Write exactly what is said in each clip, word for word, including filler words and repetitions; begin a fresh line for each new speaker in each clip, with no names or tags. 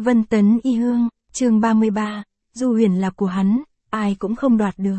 Vân Tấn Y Hương, chương ba mươi ba, Du Huyền là của hắn, ai cũng không đoạt được.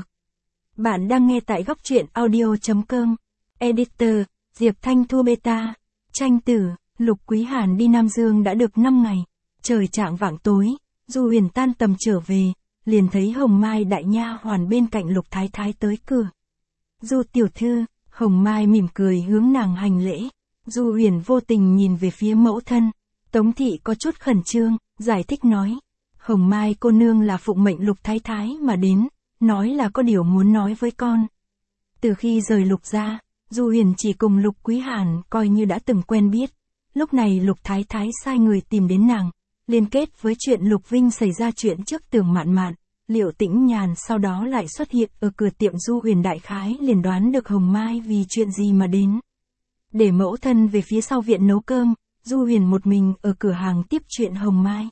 Bạn đang nghe tại góc truyện audio.com. Editor, Diệp Thanh Thu Beta. Tranh tử, Lục Quý Hàn đi Nam Dương đã được năm ngày. Trời chạng vạng tối, Du Huyền tan tầm trở về, liền thấy Hồng Mai đại nha hoàn bên cạnh Lục Thái Thái tới cửa. Du tiểu thư, Hồng Mai mỉm cười hướng nàng hành lễ. Du Huyền vô tình nhìn về phía mẫu thân. Tống thị có chút khẩn trương, giải thích nói. Hồng Mai cô nương là phụng mệnh Lục Thái Thái mà đến, nói là có điều muốn nói với con. Từ khi rời Lục ra, Du Huyền chỉ cùng Lục Quý Hàn coi như đã từng quen biết. Lúc này Lục Thái Thái sai người tìm đến nàng, liên kết với chuyện Lục Vinh xảy ra chuyện trước Tưởng Mạn Mạn, Liệu Tĩnh Nhàn sau đó lại xuất hiện ở cửa tiệm. Du Huyền đại khái liền đoán được Hồng Mai vì chuyện gì mà đến. Để mẫu thân về phía sau viện nấu cơm, Du Huyền một mình ở cửa hàng tiếp chuyện Hồng Mai.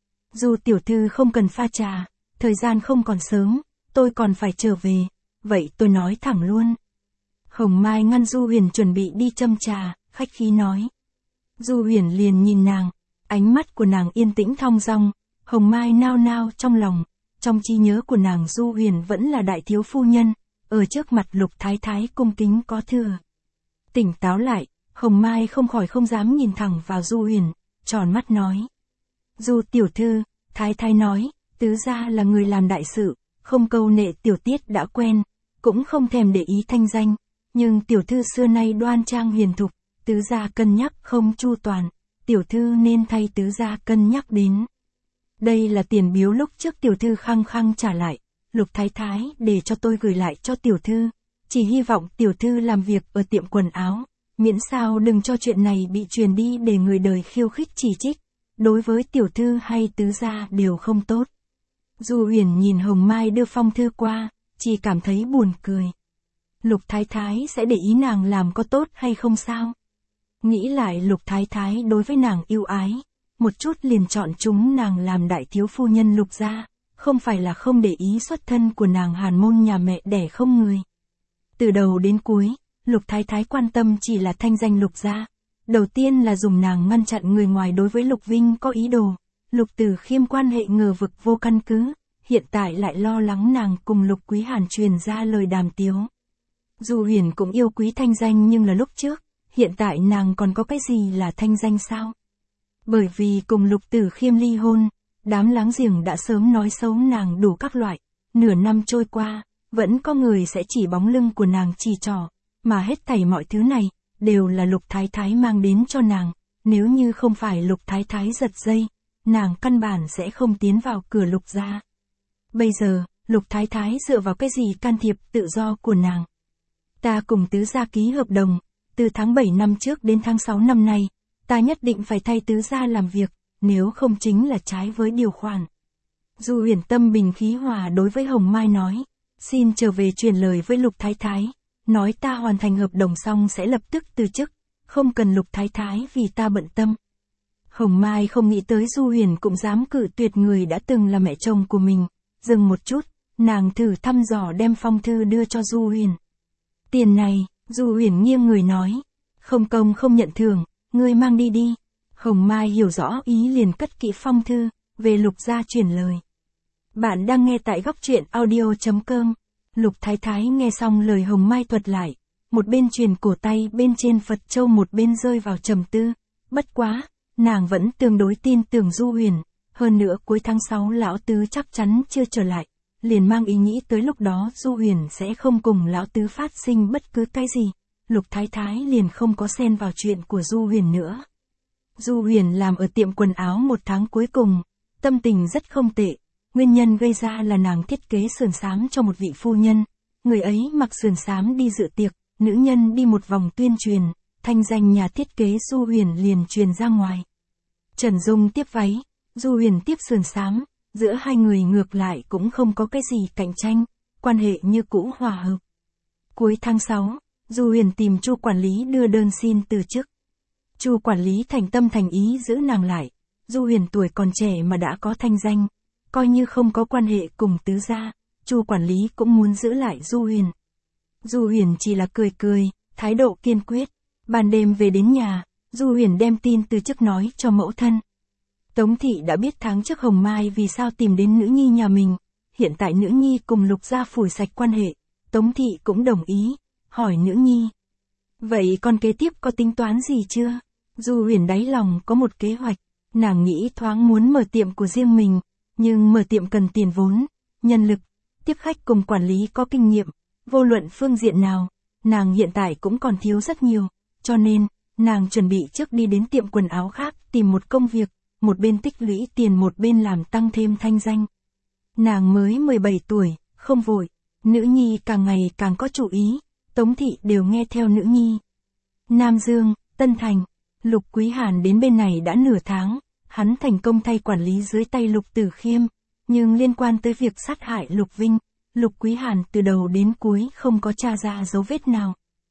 Du tiểu thư không cần pha trà, thời gian không còn sớm, tôi còn phải trở về, vậy tôi nói thẳng luôn. Hồng Mai ngăn Du Huyền chuẩn bị đi châm trà, khách khí nói. Du Huyền liền nhìn nàng, ánh mắt của nàng yên tĩnh thong dong, Hồng Mai nao nao trong lòng, trong trí nhớ của nàng Du Huyền vẫn là đại thiếu phu nhân, ở trước mặt Lục Thái Thái cung kính có thừa. Tỉnh táo lại, Hồng Mai không khỏi không dám nhìn thẳng vào Du Huyền, tròn mắt nói. Du tiểu thư, Thái Thái nói, tứ gia là người làm đại sự, không câu nệ tiểu tiết đã quen, cũng không thèm để ý thanh danh, nhưng tiểu thư xưa nay đoan trang hiền thục, tứ gia cân nhắc không chu toàn, tiểu thư nên thay tứ gia cân nhắc đến. Đây là tiền biếu lúc trước tiểu thư khăng khăng trả lại, Lục Thái Thái để cho tôi gửi lại cho tiểu thư, chỉ hy vọng tiểu thư làm việc ở tiệm quần áo, miễn sao đừng cho chuyện này bị truyền đi để người đời khiêu khích chỉ trích, đối với tiểu thư hay tứ gia đều không tốt. Du Huyền nhìn Hồng Mai đưa phong thư qua, chỉ cảm thấy buồn cười. Lục Thái Thái sẽ để ý nàng làm có tốt hay không sao? Nghĩ lại Lục Thái Thái đối với nàng yêu ái, một chút liền chọn chúng nàng làm đại thiếu phu nhân Lục gia, không phải là không để ý xuất thân của nàng hàn môn nhà mẹ đẻ không người. Từ đầu đến cuối, Lục Thái Thái quan tâm chỉ là thanh danh Lục gia. Đầu tiên là dùng nàng ngăn chặn người ngoài đối với Lục Vinh có ý đồ, Lục Tử Khiêm quan hệ ngờ vực vô căn cứ, hiện tại lại lo lắng nàng cùng Lục Quý Hàn truyền ra lời đàm tiếu. Du Huyền cũng yêu quý thanh danh nhưng là lúc trước, hiện tại nàng còn có cái gì là thanh danh sao? Bởi vì cùng Lục Tử Khiêm ly hôn, đám láng giềng đã sớm nói xấu nàng đủ các loại, nửa năm trôi qua, vẫn có người sẽ chỉ bóng lưng của nàng chỉ trỏ, mà hết thảy mọi thứ này đều là Lục Thái Thái mang đến cho nàng, nếu như không phải Lục Thái Thái giật dây, nàng căn bản sẽ không tiến vào cửa Lục gia. Bây giờ, Lục Thái Thái dựa vào cái gì can thiệp tự do của nàng? Ta cùng tứ gia ký hợp đồng, từ tháng bảy năm trước đến tháng sáu năm nay, ta nhất định phải thay tứ gia làm việc, nếu không chính là trái với điều khoản. Du Huyền tâm bình khí hòa đối với Hồng Mai nói, xin trở về truyền lời với Lục Thái Thái. Nói ta hoàn thành hợp đồng xong sẽ lập tức từ chức, không cần Lục Thái Thái vì ta bận tâm. Hồng Mai không nghĩ tới Du Huyền cũng dám cự tuyệt người đã từng là mẹ chồng của mình, dừng một chút, nàng thử thăm dò đem phong thư đưa cho Du Huyền. Tiền này, Du Huyền nghiêng người nói, không công không nhận thưởng, ngươi mang đi đi. Hồng Mai hiểu rõ ý liền cất kỹ phong thư, về Lục gia chuyển lời. Bạn đang nghe tại góc truyện audio.com. Lục Thái Thái nghe xong lời Hồng Mai thuật lại, một bên truyền cổ tay bên trên Phật châu một bên rơi vào trầm tư, bất quá, nàng vẫn tương đối tin tưởng Du Huyền, hơn nữa cuối tháng sáu lão tứ chắc chắn chưa trở lại, liền mang ý nghĩ tới lúc đó Du Huyền sẽ không cùng lão tứ phát sinh bất cứ cái gì, Lục Thái Thái liền không có xen vào chuyện của Du Huyền nữa. Du Huyền làm ở tiệm quần áo một tháng cuối cùng, tâm tình rất không tệ. Nguyên nhân gây ra là nàng thiết kế sườn xám cho một vị phu nhân, người ấy mặc sườn xám đi dự tiệc, nữ nhân đi một vòng tuyên truyền, thanh danh nhà thiết kế Du Huyền liền truyền ra ngoài. Trần Dung tiếp váy, Du Huyền tiếp sườn xám, giữa hai người ngược lại cũng không có cái gì cạnh tranh, quan hệ như cũ hòa hợp. Cuối tháng sáu, Du Huyền tìm Chu quản lý đưa đơn xin từ chức. Chu quản lý thành tâm thành ý giữ nàng lại, Du Huyền tuổi còn trẻ mà đã có thanh danh. Coi như không có quan hệ cùng tứ gia, Chu quản lý cũng muốn giữ lại Du Huyền. Du Huyền chỉ là cười cười, thái độ kiên quyết. Ban đêm về đến nhà, Du Huyền đem tin từ chức nói cho mẫu thân. Tống thị đã biết tháng trước Hồng Mai vì sao tìm đến nữ nhi nhà mình, hiện tại nữ nhi cùng Lục gia phủi sạch quan hệ, Tống thị cũng đồng ý, hỏi nữ nhi. Vậy con kế tiếp có tính toán gì chưa? Du Huyền đáy lòng có một kế hoạch, nàng nghĩ thoáng muốn mở tiệm của riêng mình, nhưng mở tiệm cần tiền vốn, nhân lực, tiếp khách cùng quản lý có kinh nghiệm, vô luận phương diện nào, nàng hiện tại cũng còn thiếu rất nhiều, cho nên, nàng chuẩn bị trước đi đến tiệm quần áo khác tìm một công việc, một bên tích lũy tiền một bên làm tăng thêm thanh danh. Nàng mới mười bảy tuổi, không vội, nữ nhi càng ngày càng có chủ ý, Tống thị đều nghe theo nữ nhi. Nam Dương, Tân Thành, Lục Quý Hàn đến bên này đã nửa tháng, hắn thành công thay quản lý dưới tay Lục Tử Khiêm, nhưng liên quan tới việc sát hại Lục Vinh, Lục Quý Hàn từ đầu đến cuối không có tra ra dấu vết nào.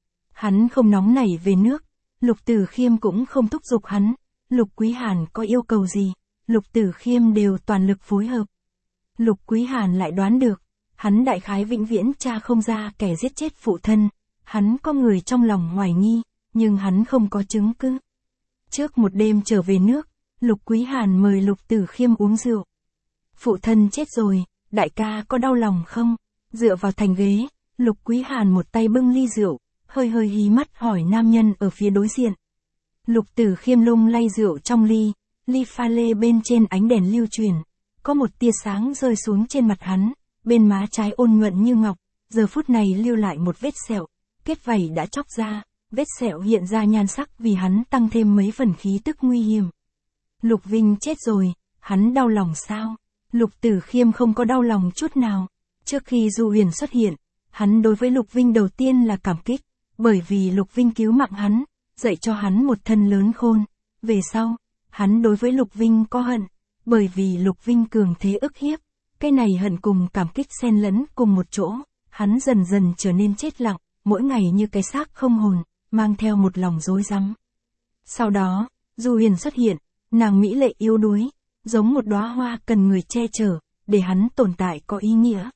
Hắn không nóng nảy về nước, Lục Tử Khiêm cũng không thúc giục hắn, Lục Quý Hàn có yêu cầu gì, Lục Tử Khiêm đều toàn lực phối hợp. Lục Quý Hàn lại đoán được, hắn đại khái vĩnh viễn tra không ra kẻ giết chết phụ thân, hắn có người trong lòng hoài nghi, nhưng hắn không có chứng cứ. Trước một đêm trở về nước, Lục Quý Hàn mời Lục Tử Khiêm uống rượu. Phụ thân chết rồi, đại ca có đau lòng không? Dựa vào thành ghế, Lục Quý Hàn một tay bưng ly rượu, hơi hơi hí mắt hỏi nam nhân ở phía đối diện. Lục Tử Khiêm lung lay rượu trong ly, ly pha lê bên trên ánh đèn lưu chuyển, có một tia sáng rơi xuống trên mặt hắn, bên má trái ôn nhuận như ngọc, giờ phút này lưu lại một vết sẹo, kết vảy đã chóc ra, vết sẹo hiện ra nhan sắc vì hắn tăng thêm mấy phần khí tức nguy hiểm. Lục Vinh chết rồi, hắn đau lòng sao? Lục Tử Khiêm không có đau lòng chút nào. Trước khi Du Huyền xuất hiện, hắn đối với Lục Vinh đầu tiên là cảm kích, bởi vì Lục Vinh cứu mạng hắn, dạy cho hắn một thân lớn khôn. Về sau, hắn đối với Lục Vinh có hận, bởi vì Lục Vinh cường thế ức hiếp. Cái này hận cùng cảm kích xen lẫn cùng một chỗ, hắn dần dần trở nên chết lặng, mỗi ngày như cái xác không hồn, mang theo một lòng rối rắm. Sau đó, Du Huyền xuất hiện, nàng mỹ lệ yếu đuối, giống một đóa hoa cần người che chở, để hắn tồn tại có ý nghĩa.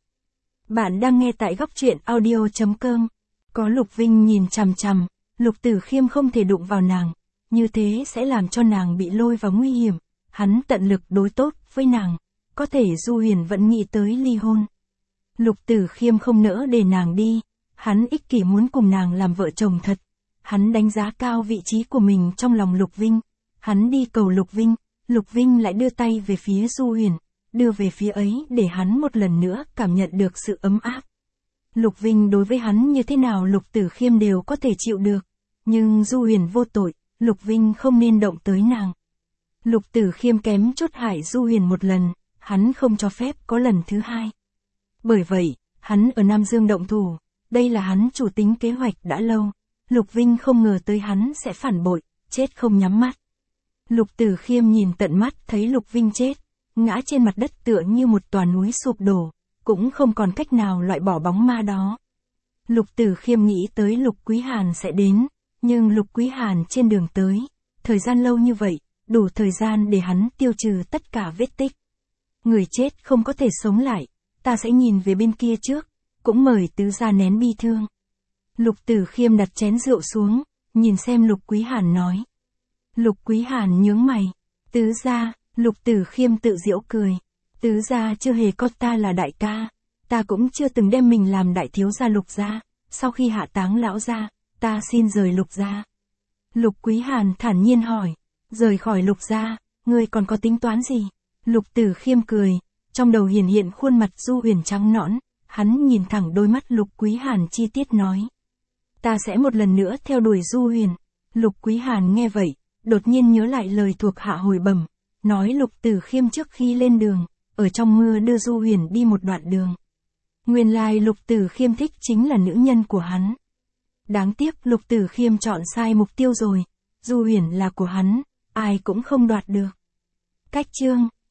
Bạn đang nghe tại góc truyện audio chấm com. Có Lục Vinh nhìn chằm chằm, Lục Tử Khiêm không thể đụng vào nàng, như thế sẽ làm cho nàng bị lôi vào nguy hiểm. Hắn tận lực đối tốt với nàng, có thể Du Huyền vẫn nghĩ tới ly hôn. Lục Tử Khiêm không nỡ để nàng đi, hắn ích kỷ muốn cùng nàng làm vợ chồng thật. Hắn đánh giá cao vị trí của mình trong lòng Lục Vinh, hắn đi cầu Lục Vinh, Lục Vinh lại đưa tay về phía Du Huyền, đưa về phía ấy để hắn một lần nữa cảm nhận được sự ấm áp. Lục Vinh đối với hắn như thế nào Lục Tử Khiêm đều có thể chịu được, nhưng Du Huyền vô tội, Lục Vinh không nên động tới nàng. Lục Tử Khiêm kém chút hại Du Huyền một lần, hắn không cho phép có lần thứ hai. Bởi vậy, hắn ở Nam Dương động thủ, đây là hắn chủ tính kế hoạch đã lâu. Lục Vinh không ngờ tới hắn sẽ phản bội, chết không nhắm mắt. Lục Tử Khiêm nhìn tận mắt thấy Lục Vinh chết, ngã trên mặt đất tựa như một tòa núi sụp đổ, cũng không còn cách nào loại bỏ bóng ma đó. Lục Tử Khiêm nghĩ tới Lục Quý Hàn sẽ đến, nhưng Lục Quý Hàn trên đường tới, thời gian lâu như vậy, đủ thời gian để hắn tiêu trừ tất cả vết tích. Người chết không có thể sống lại, ta sẽ nhìn về bên kia trước, cũng mời tứ gia nén bi thương. Lục Tử Khiêm đặt chén rượu xuống, nhìn xem Lục Quý Hàn nói. Lục Quý Hàn nhướng mày, tứ gia, Lục Tử Khiêm tự giễu cười. Tứ gia chưa hề coi ta là đại ca, ta cũng chưa từng đem mình làm đại thiếu gia Lục gia, sau khi hạ táng lão gia, ta xin rời Lục gia. Lục Quý Hàn thản nhiên hỏi, rời khỏi Lục gia, ngươi còn có tính toán gì? Lục Tử Khiêm cười, trong đầu hiển hiện khuôn mặt Du Huyền trắng nõn, hắn nhìn thẳng đôi mắt Lục Quý Hàn chi tiết nói. Ta sẽ một lần nữa theo đuổi Du Huyền. Lục Quý Hàn nghe vậy, đột nhiên nhớ lại lời thuộc hạ hồi bẩm, nói Lục Tử Khiêm trước khi lên đường, ở trong mưa đưa Du Huyền đi một đoạn đường. Nguyên lai Lục Tử Khiêm thích chính là nữ nhân của hắn. Đáng tiếc Lục Tử Khiêm chọn sai mục tiêu rồi, Du Huyền là của hắn, ai cũng không đoạt được. Cách chương